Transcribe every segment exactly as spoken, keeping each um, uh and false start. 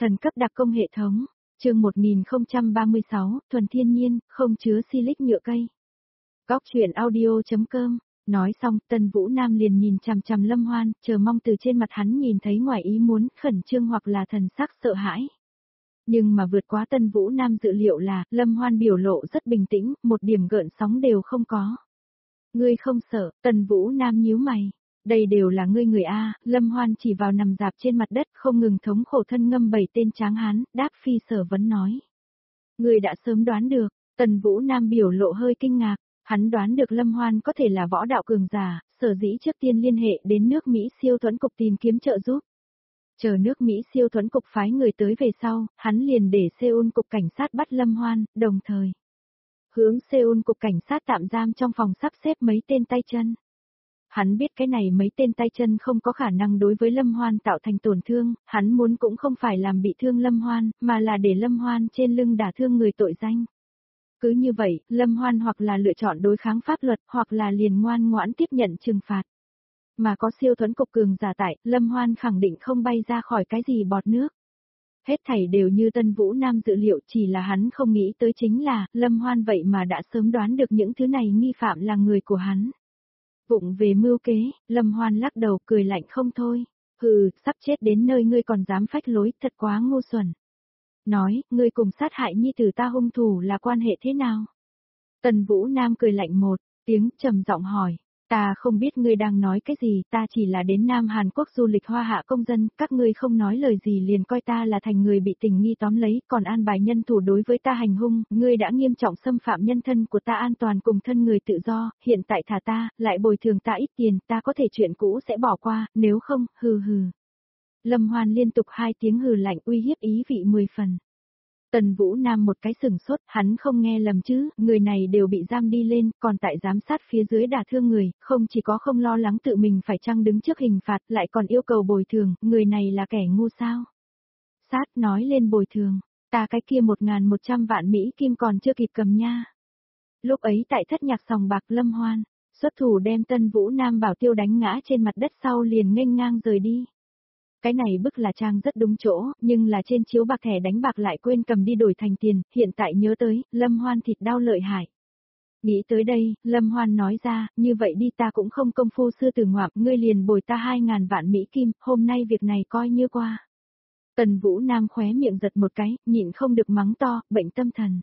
Thần cấp đặc công hệ thống, chương một nghìn không trăm ba mươi sáu, thuần thiên nhiên, không chứa silic nhựa cây. Góc truyện audio.com, nói xong, Tân Vũ Nam liền nhìn chằm chằm Lâm Hoan, chờ mong từ trên mặt hắn nhìn thấy ngoài ý muốn, khẩn trương hoặc là thần sắc sợ hãi. Nhưng mà vượt quá Tân Vũ Nam dự liệu là, Lâm Hoan biểu lộ rất bình tĩnh, một điểm gợn sóng đều không có. Ngươi không sợ, Tân Vũ Nam nhíu mày. Đây đều là ngươi người A, Lâm Hoan chỉ vào nằm dạp trên mặt đất không ngừng thống khổ thân ngâm bảy tên tráng hán, đáp phi sở vấn nói. Ngươi đã sớm đoán được, Tần Vũ Nam biểu lộ hơi kinh ngạc, hắn đoán được Lâm Hoan có thể là võ đạo cường giả, sở dĩ trước tiên liên hệ đến nước Mỹ siêu thuẫn cục tìm kiếm trợ giúp. Chờ nước Mỹ siêu thuẫn cục phái người tới về sau, hắn liền để Seoul cục cảnh sát bắt Lâm Hoan, đồng thời hướng Seoul cục cảnh sát tạm giam trong phòng sắp xếp mấy tên tay chân. Hắn biết cái này mấy tên tay chân không có khả năng đối với Lâm Hoan tạo thành tổn thương, hắn muốn cũng không phải làm bị thương Lâm Hoan, mà là để Lâm Hoan trên lưng đả thương người tội danh. Cứ như vậy, Lâm Hoan hoặc là lựa chọn đối kháng pháp luật, hoặc là liền ngoan ngoãn tiếp nhận trừng phạt. Mà có siêu thuẫn cục cường giả tại, Lâm Hoan khẳng định không bay ra khỏi cái gì bọt nước. Hết thảy đều như Tân Vũ Nam dự liệu, chỉ là hắn không nghĩ tới chính là, Lâm Hoan vậy mà đã sớm đoán được những thứ này nghi phạm là người của hắn. Vụng về mưu kế, Lâm Hoan lắc đầu cười lạnh không thôi. Hừ, sắp chết đến nơi ngươi còn dám phách lối, thật quá ngu xuẩn. Nói, ngươi cùng sát hại nhi tử ta hung thủ là quan hệ thế nào? Tần Vũ Nam cười lạnh một tiếng, trầm giọng hỏi. Ta không biết ngươi đang nói cái gì, ta chỉ là đến Nam Hàn Quốc du lịch hoa hạ công dân, các ngươi không nói lời gì liền coi ta là thành người bị tình nghi tóm lấy, còn an bài nhân thủ đối với ta hành hung, ngươi đã nghiêm trọng xâm phạm nhân thân của ta an toàn cùng thân người tự do, hiện tại thả ta, lại bồi thường ta ít tiền, ta có thể chuyện cũ sẽ bỏ qua, nếu không, hừ hừ. Lâm Hoan liên tục hai tiếng hừ lạnh uy hiếp ý vị mười phần. Tần Vũ Nam một cái sừng sốt, hắn không nghe lầm chứ, người này đều bị giam đi lên, còn tại giám sát phía dưới đả thương người, không chỉ có không lo lắng tự mình phải chăng đứng trước hình phạt, lại còn yêu cầu bồi thường, người này là kẻ ngu sao? Sát nói lên bồi thường, ta cái kia một ngàn một trăm vạn Mỹ kim còn chưa kịp cầm nha. Lúc ấy tại thất nhạc sòng bạc Lâm Hoan, xuất thủ đem Tân Vũ Nam Bảo Tiêu đánh ngã trên mặt đất sau liền nghênh ngang rời đi. Cái này bức là trang rất đúng chỗ, nhưng là trên chiếu bạc thẻ đánh bạc lại quên cầm đi đổi thành tiền, hiện tại nhớ tới, Lâm Hoan thịt đau lợi hại. Nghĩ tới đây, Lâm Hoan nói ra, như vậy đi ta cũng không công phu sư tử ngoạm, ngươi liền bồi ta hai ngàn vạn Mỹ kim, hôm nay việc này coi như qua. Tần Vũ Nam khóe miệng giật một cái, nhịn không được mắng to, bệnh tâm thần.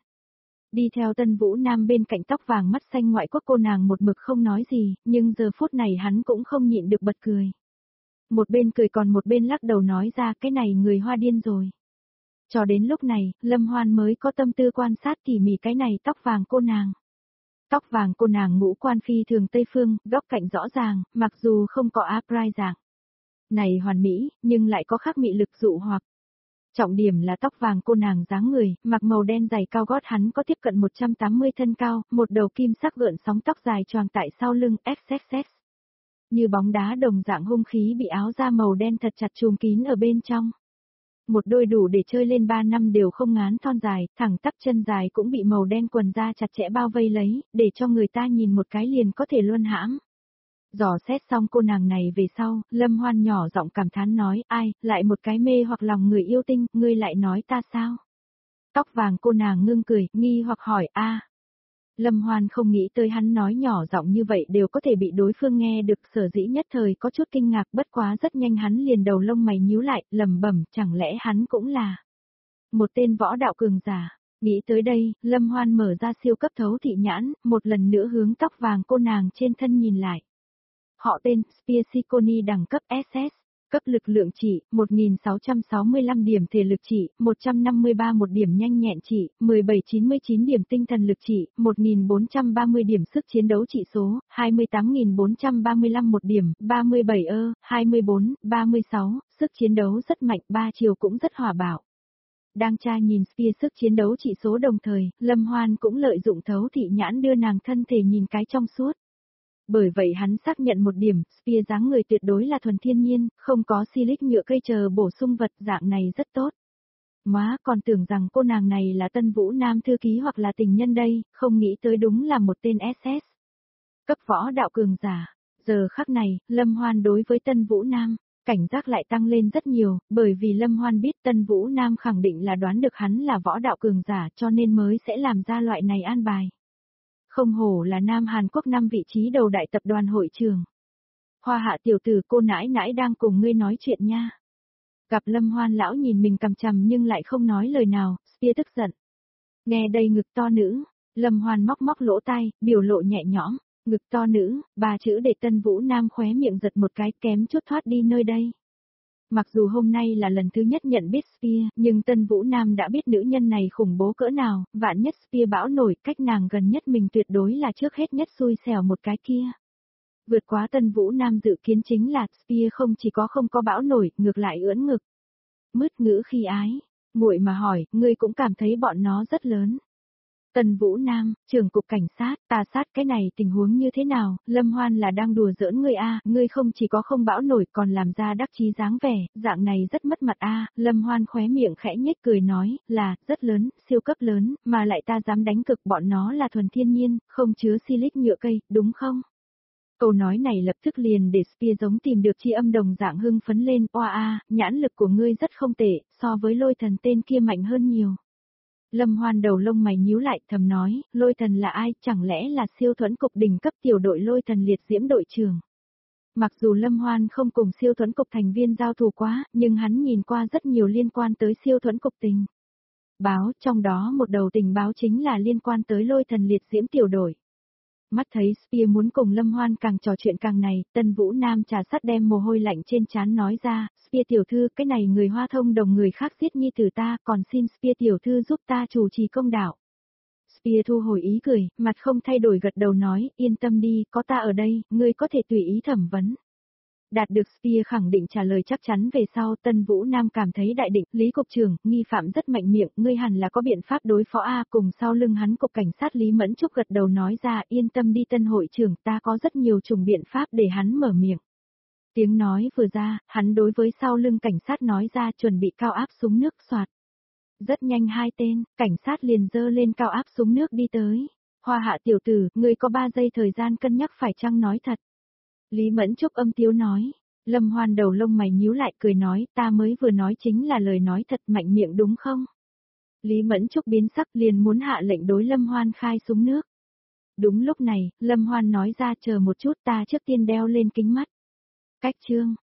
Đi theo Tân Vũ Nam bên cạnh tóc vàng mắt xanh ngoại quốc cô nàng một mực không nói gì, nhưng giờ phút này hắn cũng không nhịn được bật cười. Một bên cười còn một bên lắc đầu nói ra cái này người Hoa điên rồi. Cho đến lúc này, Lâm Hoan mới có tâm tư quan sát tỉ mỉ cái này tóc vàng cô nàng. Tóc vàng cô nàng ngũ quan phi thường Tây Phương, góc cạnh rõ ràng, mặc dù không có áp rai dạng. Này hoàn mỹ, nhưng lại có khác mị lực dụ hoặc. Trọng điểm là tóc vàng cô nàng dáng người, mặc màu đen dày cao gót hắn có tiếp cận một trăm tám mươi thân cao, một đầu kim sắc gợn sóng tóc dài choàng tại sau lưng, ích ích ích. Như bóng đá đồng dạng hung khí bị áo da màu đen thật chặt trùm kín ở bên trong. Một đôi đủ để chơi lên ba năm đều không ngán thon dài, thẳng tắp chân dài cũng bị màu đen quần da chặt chẽ bao vây lấy, để cho người ta nhìn một cái liền có thể luân hãm. Dò xét xong cô nàng này về sau, Lâm Hoan nhỏ giọng cảm thán nói, ai, lại một cái mê hoặc lòng người yêu tinh, ngươi lại nói ta sao? Tóc vàng cô nàng ngưng cười, nghi hoặc hỏi, a. Lâm Hoan không nghĩ tới hắn nói nhỏ giọng như vậy đều có thể bị đối phương nghe được, sở dĩ nhất thời có chút kinh ngạc, bất quá rất nhanh hắn liền đầu lông mày nhíu lại, lẩm bẩm, chẳng lẽ hắn cũng là một tên võ đạo cường giả. Nghĩ tới đây, Lâm Hoan mở ra siêu cấp thấu thị nhãn, một lần nữa hướng tóc vàng cô nàng trên thân nhìn lại. Họ tên, Spiaciconi đẳng cấp ét ét. Cấp lực lượng trị, một nghìn sáu trăm sáu mươi lăm điểm thể lực trị, một trăm năm mươi ba một điểm nhanh nhẹn trị, mười bảy chín mươi chín điểm tinh thần lực trị, một nghìn bốn trăm ba mươi điểm sức chiến đấu trị số, hai mươi tám nghìn bốn trăm ba mươi lăm một điểm, ba mươi bảy ơ, hai mươi bốn, ba mươi sáu, sức chiến đấu rất mạnh, ba chiều cũng rất hòa bạo. Đang tra nhìn Spia sức chiến đấu trị số đồng thời, Lâm Hoan cũng lợi dụng thấu thị nhãn đưa nàng thân thể nhìn cái trong suốt. Bởi vậy hắn xác nhận một điểm, Spia dáng người tuyệt đối là thuần thiên nhiên, không có silic nhựa cây chờ bổ sung vật, dạng này rất tốt. Má còn tưởng rằng cô nàng này là Tân Vũ Nam thư ký hoặc là tình nhân đây, không nghĩ tới đúng là một tên ét ét. Cấp võ đạo cường giả. Giờ khắc này, Lâm Hoan đối với Tân Vũ Nam, Cảnh giác lại tăng lên rất nhiều, bởi vì Lâm Hoan biết Tân Vũ Nam khẳng định là đoán được hắn là võ đạo cường giả cho nên mới sẽ làm ra loại này an bài. Không hổ là Nam Hàn Quốc năm vị trí đầu đại tập đoàn hội trường. Hoa Hạ tiểu tử, cô nãi nãi đang cùng ngươi nói chuyện nha. Gặp Lâm Hoan lão nhìn mình cằm chằm nhưng lại không nói lời nào, Spear tức giận. Nghe đây ngực to nữ, Lâm Hoan móc móc lỗ tai, biểu lộ nhẹ nhõm, ngực to nữ, ba chữ để Tân Vũ Nam khóe miệng giật một cái kém chút thoát đi nơi đây. Mặc dù hôm nay là lần thứ nhất nhận biết Spear, nhưng Tân Vũ Nam đã biết nữ nhân này khủng bố cỡ nào, vạn nhất Spear bão nổi, cách nàng gần nhất mình tuyệt đối là trước hết nhất xui xẻo một cái kia. Vượt quá Tân Vũ Nam dự kiến chính là Spear không chỉ có không có bão nổi, ngược lại ưỡn ngực. Mứt ngữ khi ái, muội mà hỏi, ngươi cũng cảm thấy bọn nó rất lớn. Tân Vũ Nam, trưởng cục cảnh sát, ta sát cái này tình huống như thế nào, Lâm Hoan là đang đùa giỡn ngươi a, ngươi không chỉ có không bão nổi còn làm ra đắc chí dáng vẻ, dạng này rất mất mặt a, Lâm Hoan khóe miệng khẽ nhếch cười nói, là, rất lớn, siêu cấp lớn, mà lại ta dám đánh cực bọn nó là thuần thiên nhiên, không chứa silic nhựa cây, đúng không? Câu nói này lập tức liền để Spear giống tìm được chi âm đồng dạng hưng phấn lên, oa a, nhãn lực của ngươi rất không tệ, so với lôi thần tên kia mạnh hơn nhiều. Lâm Hoan đầu lông mày nhíu lại thầm nói, lôi thần là ai, chẳng lẽ là siêu thuẫn cục đỉnh cấp tiểu đội lôi thần liệt diễm đội trưởng. Mặc dù Lâm Hoan không cùng siêu thuẫn cục thành viên giao thủ quá, nhưng hắn nhìn qua rất nhiều liên quan tới siêu thuẫn cục tình báo, trong đó một đầu tình báo chính là liên quan tới lôi thần liệt diễm tiểu đội. Mắt thấy Spear muốn cùng Lâm Hoan càng trò chuyện càng này, Tân Vũ Nam trà sắt đem mồ hôi lạnh trên trán nói ra, Spear tiểu thư, cái này người Hoa thông đồng người khác giết nhi tử ta, còn xin Spear tiểu thư giúp ta chủ trì công đạo. Spear thu hồi ý cười, mặt không thay đổi gật đầu nói, yên tâm đi, có ta ở đây, ngươi có thể tùy ý thẩm vấn. Đạt được Spear khẳng định trả lời chắc chắn về sau, Tân Vũ Nam cảm thấy đại định, Lý cục trưởng, nghi phạm rất mạnh miệng, ngươi hẳn là có biện pháp đối phó a, cùng sau lưng hắn cục cảnh sát Lý Mẫn Trúc gật đầu nói ra, yên tâm đi Tân hội trưởng, ta có rất nhiều chủng biện pháp để hắn mở miệng. Tiếng nói vừa ra, hắn đối với sau lưng cảnh sát nói ra chuẩn bị cao áp súng nước soạt. Rất nhanh hai tên, cảnh sát liền dơ lên cao áp súng nước đi tới. Hoa Hạ tiểu tử, ngươi có ba giây thời gian cân nhắc phải chăng nói thật. Lý Mẫn Trúc âm tiếu nói, Lâm Hoan đầu lông mày nhíu lại cười nói, ta mới vừa nói chính là lời nói thật, mạnh miệng đúng không? Lý Mẫn Trúc biến sắc liền muốn hạ lệnh đối Lâm Hoan khai súng nước. Đúng lúc này, Lâm Hoan nói ra chờ một chút, ta trước tiên đeo lên kính mắt. Cách chương.